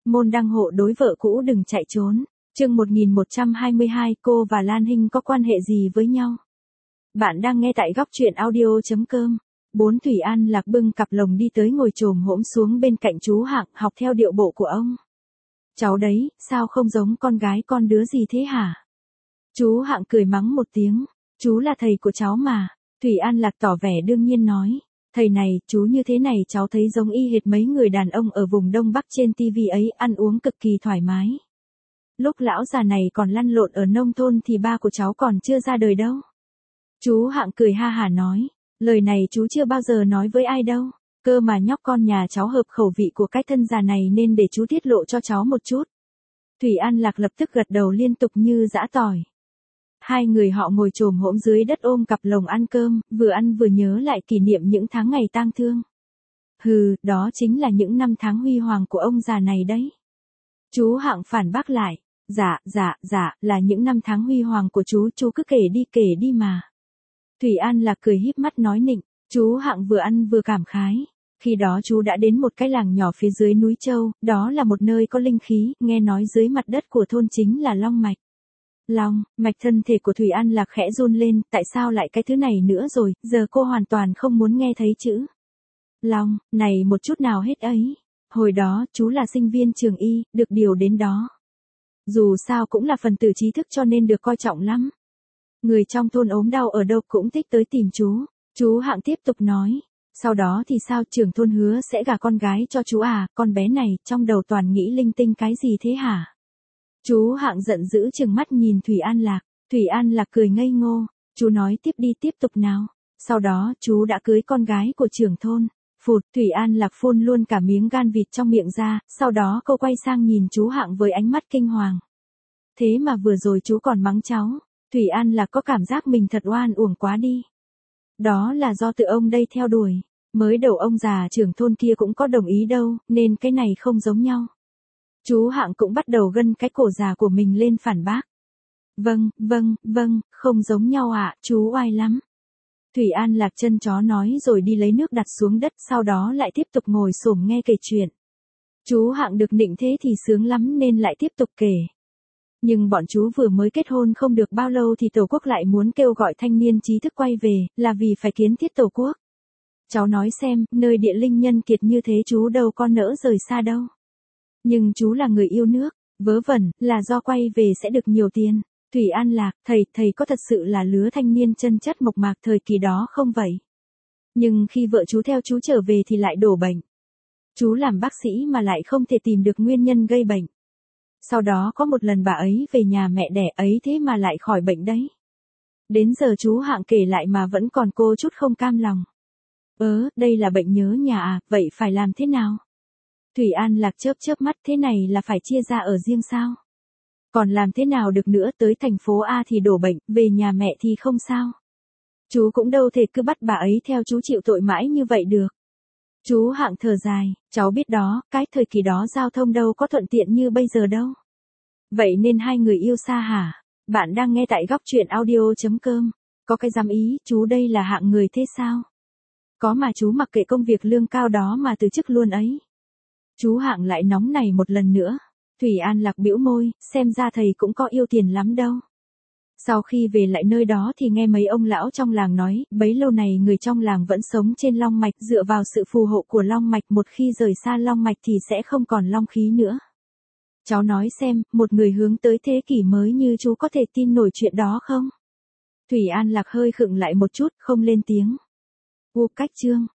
môn đăng hộ đối vợ cũ đừng chạy trốn. Chương 1122, cô và Lan Hinh có quan hệ gì với nhau? Bạn đang nghe tại góc truyện audio.com. Thủy An Lạc bưng cặp lồng đi tới ngồi chồm hổm xuống bên cạnh chú Hạng, học theo điệu bộ của ông. Cháu đấy, sao không giống con gái con đứa gì thế hả? Chú Hạng cười mắng một tiếng. Chú là thầy của cháu mà. Thủy An Lạc tỏ vẻ đương nhiên nói. Thầy này, chú như thế này cháu thấy giống y hệt mấy người đàn ông ở vùng Đông Bắc trên TV ấy, ăn uống cực kỳ thoải mái. Lúc lão già này còn lăn lộn ở nông thôn thì ba của cháu còn chưa ra đời đâu. Chú Hạng cười ha hả nói. Lời này chú chưa bao giờ nói với ai đâu. Cơ mà nhóc con nhà cháu hợp khẩu vị của cái thân già này nên để chú tiết lộ cho cháu một chút. Thủy An Lạc lập tức gật đầu liên tục như giã tỏi. Hai người họ ngồi chồm hổm dưới đất ôm cặp lồng ăn cơm, vừa ăn vừa nhớ lại kỷ niệm những tháng ngày tang thương. Đó chính là những năm tháng huy hoàng của ông già này đấy. Chú Hạng phản bác lại. Dạ, là những năm tháng huy hoàng của chú cứ kể đi mà. Thủy An Lạc cười híp mắt nói nịnh, chú Hạng vừa ăn vừa cảm khái. Khi đó chú đã đến một cái làng nhỏ phía dưới núi Châu, đó là một nơi có linh khí, nghe nói dưới mặt đất của thôn chính là long mạch. Long mạch. Thân thể của Thủy An Lạc khẽ run lên, tại sao lại cái thứ này nữa rồi, giờ cô hoàn toàn không muốn nghe thấy chữ long này một chút nào hết ấy. Hồi đó, chú là sinh viên trường y, được điều đến đó. Dù sao cũng là phần tử trí thức cho nên được coi trọng lắm. Người trong thôn ốm đau ở đâu cũng thích tới tìm chú. Chú Hạng tiếp tục nói. Sau đó thì sao, trưởng thôn hứa sẽ gả con gái cho chú à, con bé này, trong đầu toàn nghĩ linh tinh cái gì thế hả? Chú Hạng giận dữ trừng mắt nhìn Thủy An Lạc. Thủy An Lạc cười ngây ngô. Chú nói tiếp đi, tiếp tục nào. Sau đó, chú đã cưới con gái của trưởng thôn. Phụt, Thủy An Lạc phun luôn cả miếng gan vịt trong miệng ra, sau đó cô quay sang nhìn chú Hạng với ánh mắt kinh hoàng. Thế mà vừa rồi chú còn mắng cháu. Thủy An Lạc có cảm giác mình thật oan uổng quá đi. Đó là do tự ông đây theo đuổi. Mới đầu ông già trưởng thôn kia cũng có đồng ý đâu, nên cái này không giống nhau. Chú Hạng cũng bắt đầu gân cái cổ già của mình lên phản bác. Vâng, không giống nhau ạ, chú oai lắm. Thủy An Lạc chân chó nói rồi đi lấy nước đặt xuống đất, sau đó lại tiếp tục ngồi xổm nghe kể chuyện. Chú Hạng được nịnh thế thì sướng lắm nên lại tiếp tục kể. Nhưng bọn chú vừa mới kết hôn không được bao lâu thì Tổ quốc lại muốn kêu gọi thanh niên trí thức quay về, là vì phải kiến thiết Tổ quốc. Cháu nói xem, nơi địa linh nhân kiệt như thế chú đâu có nỡ rời xa đâu. Nhưng chú là người yêu nước, vớ vẩn, là do quay về sẽ được nhiều tiền. Thủy An Lạc, thầy có thật sự là lứa thanh niên chân chất mộc mạc thời kỳ đó không vậy? Nhưng khi vợ chú theo chú trở về thì lại đổ bệnh. Chú làm bác sĩ mà lại không thể tìm được nguyên nhân gây bệnh. Sau đó có một lần bà ấy về nhà mẹ đẻ ấy thế mà lại khỏi bệnh đấy. Đến giờ chú Hạng kể lại mà vẫn còn cô chút không cam lòng. Đây là bệnh nhớ nhà à, vậy phải làm thế nào? Thủy An Lạc chớp mắt, thế này là phải chia ra ở riêng sao? Còn làm thế nào được nữa, tới thành phố A thì đổ bệnh, về nhà mẹ thì không sao. Chú cũng đâu thể cứ bắt bà ấy theo chú chịu tội mãi như vậy được. Chú Hạng thở dài, cháu biết đó, cái thời kỳ đó giao thông đâu có thuận tiện như bây giờ đâu. Vậy nên hai người yêu xa hả? Bạn đang nghe tại góc truyện audio.com. Có cái dám ý, chú đây là hạng người thế sao? Có mà chú mặc kệ công việc lương cao đó mà từ chức luôn ấy. Chú Hạng lại nóng này một lần nữa. Thủy An Lạc bĩu môi, xem ra thầy cũng có yêu tiền lắm đâu. Sau khi về lại nơi đó thì nghe mấy ông lão trong làng nói, bấy lâu này người trong làng vẫn sống trên long mạch, dựa vào sự phù hộ của long mạch, một khi rời xa long mạch thì sẽ không còn long khí nữa. Cháu nói xem, một người hướng tới thế kỷ mới như chú có thể tin nổi chuyện đó không? Thủy An Lạc hơi khựng lại một chút, không lên tiếng. Cách chương